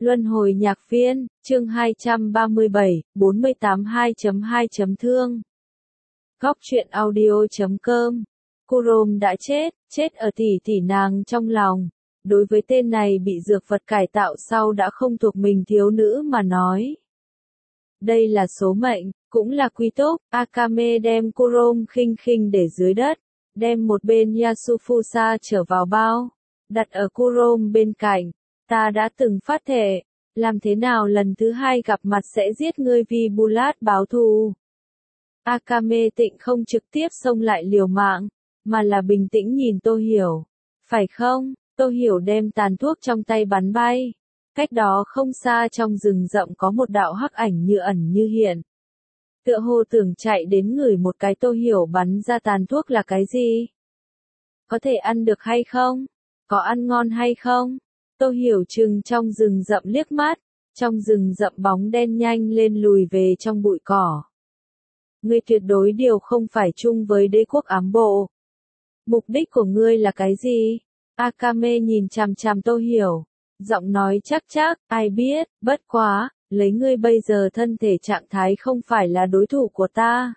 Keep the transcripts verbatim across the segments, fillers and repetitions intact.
Luân hồi nhạc viên, chương hai trăm ba mươi bảy, bốn mươi tám hai chấm hai chấm thương. Góc truyện audio chấm com. Kurom đã chết, chết ở tỷ tỷ nàng trong lòng. Đối với tên này bị dược vật cải tạo sau đã không thuộc mình thiếu nữ mà nói. Đây là số mệnh, cũng là quy túc. Akame đem Kurom khinh khinh để dưới đất, đem một bên Yasufusa trở vào bao, đặt ở Kurom bên cạnh. Ta đã từng phát thệ, làm thế nào lần thứ hai gặp mặt sẽ giết ngươi vì Bulat báo thù. Akame Tịnh không trực tiếp xông lại liều mạng, mà là bình tĩnh nhìn Tô Hiểu. Phải không? Tô Hiểu đem tàn thuốc trong tay bắn bay. Cách đó không xa trong rừng rậm có một đạo hắc ảnh như ẩn như hiện. Tựa hồ tưởng chạy đến ngửi một cái. Tô Hiểu bắn ra tàn thuốc là cái gì? Có thể ăn được hay không? Có ăn ngon hay không? Tô Hiểu chừng trong rừng rậm liếc mắt, trong rừng rậm bóng đen nhanh lên lùi về trong bụi cỏ. Ngươi tuyệt đối điều không phải chung với đế quốc ám bộ. Mục đích của ngươi là cái gì? Akame nhìn chằm chằm Tô Hiểu, giọng nói chắc chắc, ai biết, bất quá, lấy ngươi bây giờ thân thể trạng thái không phải là đối thủ của ta.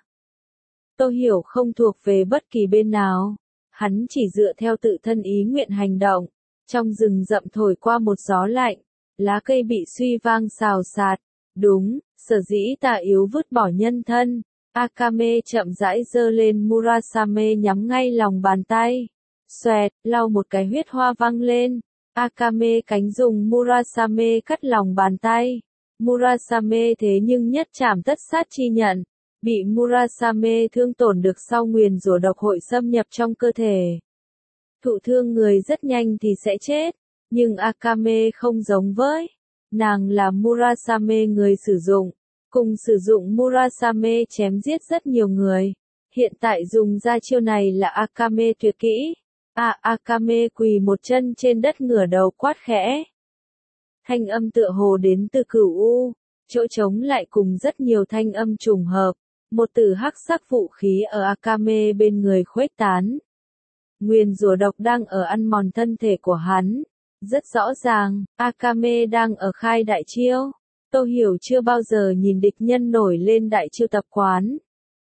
Tô Hiểu không thuộc về bất kỳ bên nào, hắn chỉ dựa theo tự thân ý nguyện hành động. Trong rừng rậm thổi qua một gió lạnh, lá cây bị suy vang xào xạc. Đúng, sở dĩ ta yếu vứt bỏ nhân thân. Akame chậm rãi giơ lên Murasame nhắm ngay lòng bàn tay. Xoẹt, lau một cái huyết hoa văng lên. Akame cánh dùng Murasame cắt lòng bàn tay. Murasame thế nhưng nhất trảm tất sát chi nhận. Bị Murasame thương tổn được sau nguyền rủa độc hội xâm nhập trong cơ thể. Thụ thương người rất nhanh thì sẽ chết, nhưng Akame không giống với. Nàng là Murasame người sử dụng, cùng sử dụng Murasame chém giết rất nhiều người. Hiện tại dùng ra chiêu này là Akame tuyệt kỹ. À, Akame quỳ một chân trên đất ngửa đầu quát khẽ. Thanh âm tựa hồ đến từ cửu u, chỗ trống lại cùng rất nhiều thanh âm trùng hợp. Một từ hắc sắc vũ khí ở Akame bên người khuếch tán. Nguyền rủa độc đang ở ăn mòn thân thể của hắn. Rất rõ ràng, Akame đang ở khai đại chiêu. Tô Hiểu chưa bao giờ nhìn địch nhân nổi lên đại chiêu tập quán.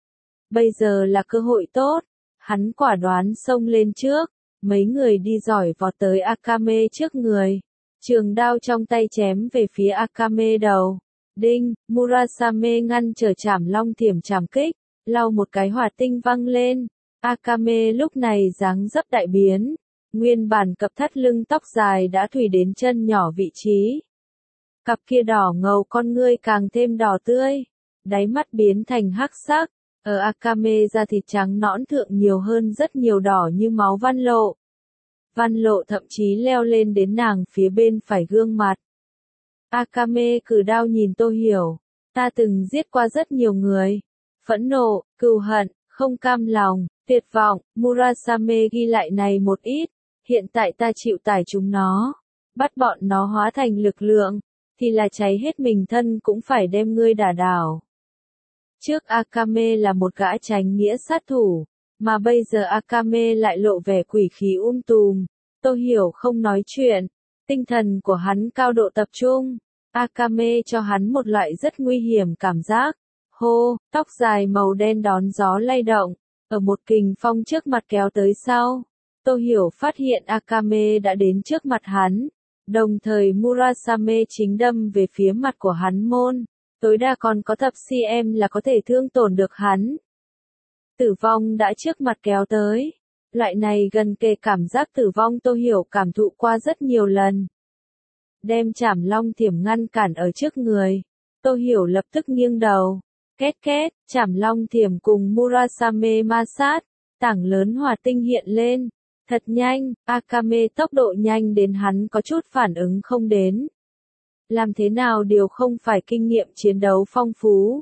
Bây giờ là cơ hội tốt. Hắn quả đoán xông lên trước. Mấy người đi giỏi vọt tới Akame trước người. Trường đao trong tay chém về phía Akame đầu. Đinh, Murasame ngăn trở chảm long thiểm chảm kích. Lau một cái hỏa tinh văng lên. Akame lúc này dáng dấp đại biến, nguyên bản cặp thắt lưng tóc dài đã thủy đến chân nhỏ vị trí. Cặp kia đỏ ngầu con ngươi càng thêm đỏ tươi, đáy mắt biến thành hắc sắc, ở Akame da thịt trắng nõn thượng nhiều hơn rất nhiều đỏ như máu văn lộ. Văn lộ thậm chí leo lên đến nàng phía bên phải gương mặt. Akame cử đao nhìn Tô Hiểu, ta từng giết qua rất nhiều người. Phẫn nộ, cừu hận, không cam lòng, tuyệt vọng, Murasame ghi lại này một ít, hiện tại ta chịu tải chúng nó, bắt bọn nó hóa thành lực lượng, thì là cháy hết mình thân cũng phải đem ngươi đả đảo. Trước Akame là một gã chánh nghĩa sát thủ, mà bây giờ Akame lại lộ vẻ quỷ khí um tùm. Tô Hiểu không nói chuyện, tinh thần của hắn cao độ tập trung, Akame cho hắn một loại rất nguy hiểm cảm giác. Hô, tóc dài màu đen đón gió lay động, ở một kình phong trước mặt kéo tới sau. Tô Hiểu phát hiện Akame đã đến trước mặt hắn, đồng thời Murasame chính đâm về phía mặt của hắn môn, tối đa còn có thập cm là có thể thương tổn được hắn. Tử vong đã trước mặt kéo tới, loại này gần kề cảm giác tử vong Tô Hiểu cảm thụ qua rất nhiều lần. Đem chảm long thiểm ngăn cản ở trước người, Tô Hiểu lập tức nghiêng đầu. Két két, chảm long thiểm cùng Murasame ma sát, tảng lớn hỏa tinh hiện lên. Thật nhanh, Akame tốc độ nhanh đến hắn có chút phản ứng không đến. Làm thế nào điều không phải kinh nghiệm chiến đấu phong phú.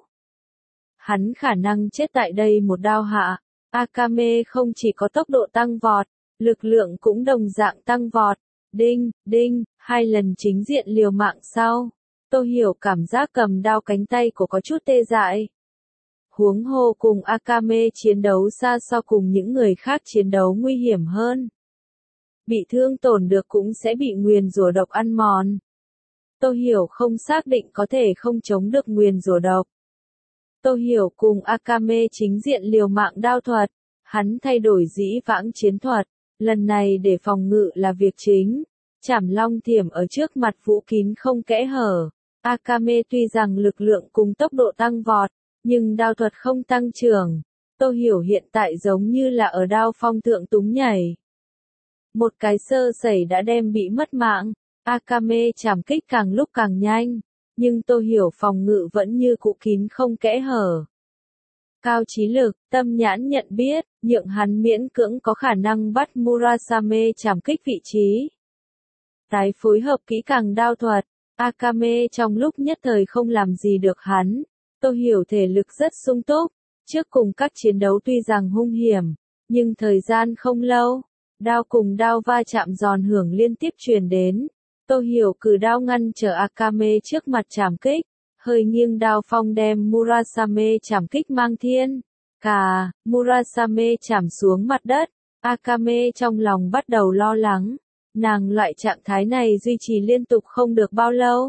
Hắn khả năng chết tại đây một đao hạ. Akame không chỉ có tốc độ tăng vọt, lực lượng cũng đồng dạng tăng vọt. Đinh, đinh, hai lần chính diện liều mạng sau. Tô Hiểu cảm giác cầm đao cánh tay của có chút tê dại. Huống hồ cùng Akame chiến đấu xa so cùng những người khác chiến đấu nguy hiểm hơn. Bị thương tổn được cũng sẽ bị nguyền rủa độc ăn mòn. Tô Hiểu không xác định có thể không chống được nguyền rủa độc. Tô Hiểu cùng Akame chính diện liều mạng đao thuật, hắn thay đổi dĩ vãng chiến thuật, lần này để phòng ngự là việc chính. Trảm long thiểm ở trước mặt vũ kín không kẽ hở. Akame tuy rằng lực lượng cùng tốc độ tăng vọt, nhưng đao thuật không tăng trưởng. Tô Hiểu hiện tại giống như là ở đao phong thượng túng nhảy. Một cái sơ sẩy đã đem bị mất mạng. Akame trảm kích càng lúc càng nhanh, nhưng Tô Hiểu phòng ngự vẫn như cũ kín không kẽ hở. Cao trí lực, tâm nhãn nhận biết, nhượng hắn miễn cưỡng có khả năng bắt Murasame trảm kích vị trí. Tái phối hợp kỹ càng đao thuật, Akame trong lúc nhất thời không làm gì được hắn. Tô Hiểu thể lực rất sung túc, trước cùng các chiến đấu tuy rằng hung hiểm, nhưng thời gian không lâu, đao cùng đao va chạm giòn hưởng liên tiếp truyền đến. Tô Hiểu cử đao ngăn trở Akame trước mặt trảm kích, hơi nghiêng đao phong đem Murasame trảm kích mang thiên. Cà, Murasame chạm xuống mặt đất, Akame trong lòng bắt đầu lo lắng, nàng loại trạng thái này duy trì liên tục không được bao lâu.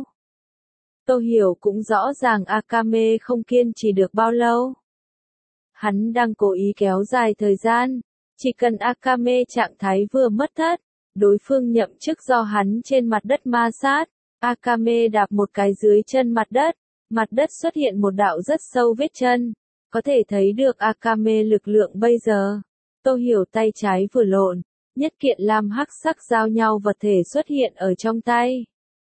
Tô Hiểu cũng rõ ràng Akame không kiên trì được bao lâu. Hắn đang cố ý kéo dài thời gian, chỉ cần Akame trạng thái vừa mất thất, đối phương nhậm chức do hắn trên mặt đất ma sát, Akame đạp một cái dưới chân mặt đất, mặt đất xuất hiện một đạo rất sâu vết chân, có thể thấy được Akame lực lượng bây giờ. Tô Hiểu tay trái vừa lộn, nhất kiện lam hắc sắc giao nhau vật thể xuất hiện ở trong tay.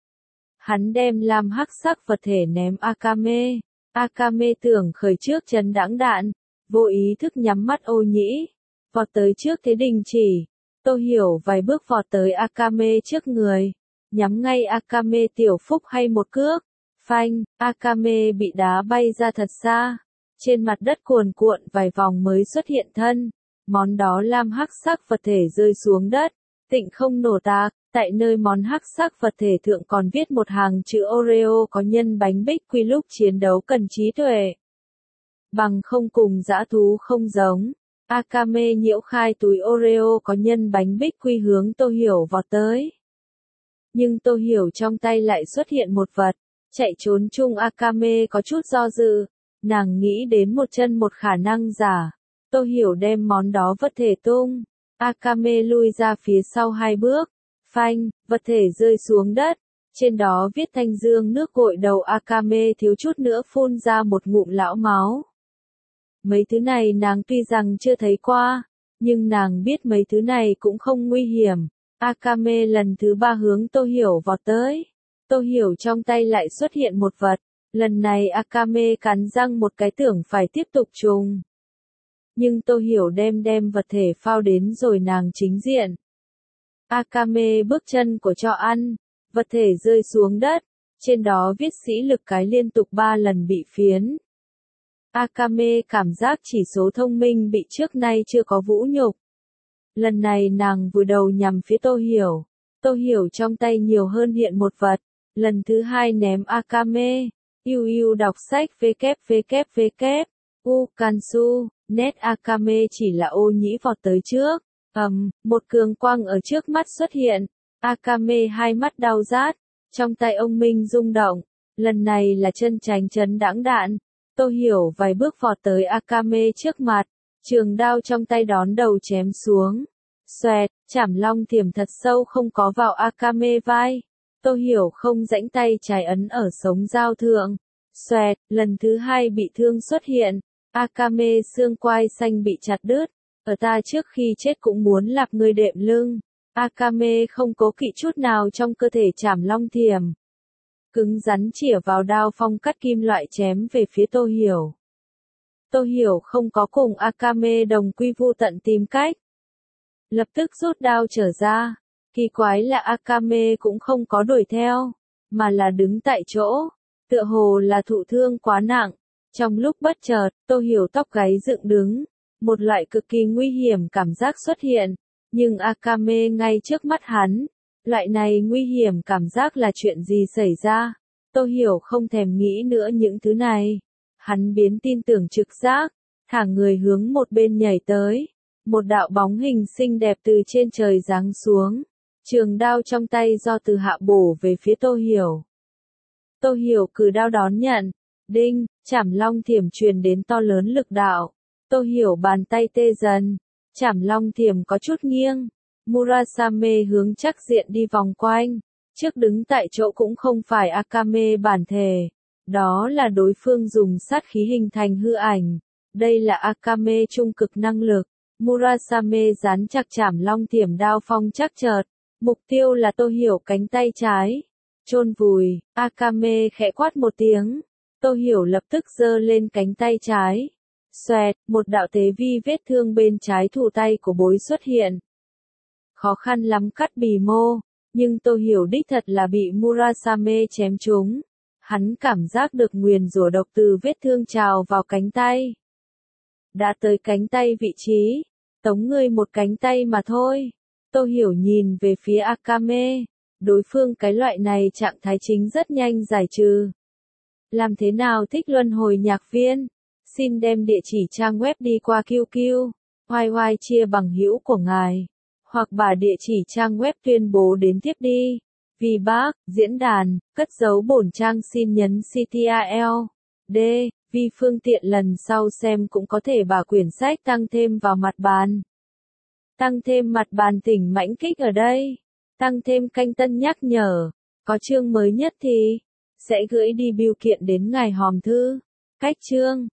Hắn đem lam hắc sắc vật thể ném Akame, Akame tưởng khởi trước chân đãng đạn, vô ý thức nhắm mắt ô nhĩ, vọt tới trước thế đình chỉ. Tô Hiểu vài bước vọt tới Akame trước người, nhắm ngay Akame tiểu phúc hay một cước, phanh, Akame bị đá bay ra thật xa, trên mặt đất cuồn cuộn vài vòng mới xuất hiện thân, món đó lam hắc sắc vật thể rơi xuống đất, tịnh không nổ tạc, tại nơi món hắc sắc vật thể thượng còn viết một hàng chữ Oreo có nhân bánh bích quy lúc chiến đấu cần trí tuệ. Bằng không cùng dã thú không giống. Akame nhiễu khai túi Oreo có nhân bánh bích quy hướng Tô Hiểu vọt tới. Nhưng Tô Hiểu trong tay lại xuất hiện một vật, chạy trốn chung Akame có chút do dự, nàng nghĩ đến một chân một khả năng giả. Tô Hiểu đem món đó vật thể tung, Akame lui ra phía sau hai bước, phanh, vật thể rơi xuống đất, trên đó viết thanh dương nước gội đầu Akame thiếu chút nữa phun ra một ngụm lão máu. Mấy thứ này nàng tuy rằng chưa thấy qua, nhưng nàng biết mấy thứ này cũng không nguy hiểm. Akame lần thứ ba hướng Tô Hiểu vọt tới. Tô Hiểu trong tay lại xuất hiện một vật. Lần này Akame cắn răng một cái tưởng phải tiếp tục trùng. Nhưng Tô Hiểu đem đem vật thể phao đến rồi nàng chính diện. Akame bước chân của cho ăn. Vật thể rơi xuống đất. Trên đó viết sĩ lực cái liên tục ba lần bị phiến. Akame cảm giác chỉ số thông minh bị trước nay chưa có vũ nhục. Lần này nàng vùi đầu nhằm phía Tô Hiểu. Tô Hiểu trong tay nhiều hơn hiện một vật. Lần thứ hai ném Akame. Yêu yêu đọc sách www. U Kansu. Net Akame chỉ là ô nhĩ vọt tới trước. ầm, um, một cường quang ở trước mắt xuất hiện. Akame hai mắt đau rát. Trong tay ông Minh rung động. Lần này là chân tránh chấn đãng đạn. Tô Hiểu vài bước vọt tới Akame trước mặt, trường đao trong tay đón đầu chém xuống. Xoẹt, chảm long thiểm thật sâu không có vào Akame vai. Tô Hiểu không rãnh tay trái ấn ở sống dao thượng. Xoẹt, lần thứ hai bị thương xuất hiện. Akame xương quai xanh bị chặt đứt. Ở ta trước khi chết cũng muốn lạp người đệm lưng. Akame không cố kỵ chút nào trong cơ thể chảm long thiểm. Cứng rắn chĩa vào đao phong cắt kim loại chém về phía Tô Hiểu. Tô Hiểu không có cùng Akame đồng quy vu tận tìm cách. Lập tức rút đao trở ra. Kỳ quái là Akame cũng không có đuổi theo, mà là đứng tại chỗ. Tựa hồ là thụ thương quá nặng. Trong lúc bất chợt, Tô Hiểu tóc gáy dựng đứng. Một loại cực kỳ nguy hiểm cảm giác xuất hiện. Nhưng Akame ngay trước mắt hắn. Loại này nguy hiểm cảm giác là chuyện gì xảy ra? Tô Hiểu không thèm nghĩ nữa những thứ này. Hắn biến tin tưởng trực giác, thả người hướng một bên nhảy tới. Một đạo bóng hình xinh đẹp từ trên trời giáng xuống. Trường đao trong tay do từ hạ bổ về phía Tô Hiểu. Tô Hiểu cử đao đón nhận. Đinh, Trảm Long Thiểm truyền đến to lớn lực đạo. Tô Hiểu bàn tay tê dần. Trảm Long Thiểm có chút nghiêng. Murasame hướng chắc diện đi vòng quanh. Trước đứng tại chỗ cũng không phải Akame bản thể. Đó là đối phương dùng sát khí hình thành hư ảnh. Đây là Akame trung cực năng lực. Murasame dán chặt Trảm Long Thiểm đao phong chắc chợt. Mục tiêu là Tô Hiểu cánh tay trái. Chôn vùi, Akame khẽ quát một tiếng. Tô Hiểu lập tức giơ lên cánh tay trái. Xoẹt, một đạo tế vi vết thương bên trái thủ tay của bối xuất hiện. Khó khăn lắm cắt bì mô, nhưng Tô Hiểu đích thật là bị Murasame chém trúng. Hắn cảm giác được nguyền rủa độc từ vết thương trào vào cánh tay. Đã tới cánh tay vị trí, tống ngươi một cánh tay mà thôi. Tô Hiểu nhìn về phía Akame. Đối phương cái loại này trạng thái chính rất nhanh giải trừ. Làm thế nào thích luân hồi nhạc viên? Xin đem địa chỉ trang web đi qua Q Q, oai oai chia bằng hữu của ngài. Hoặc bà địa chỉ trang web tuyên bố đến tiếp đi. Vì bác, diễn đàn, cất giấu bổn trang xin nhấn C T R L. D. Vì phương tiện lần sau xem cũng có thể bà quyển sách tăng thêm vào mặt bàn. Tăng thêm mặt bàn tỉnh mãnh kích ở đây. Tăng thêm canh tân nhắc nhở. Có chương mới nhất thì sẽ gửi đi bưu kiện đến ngài hòm thư. Cách chương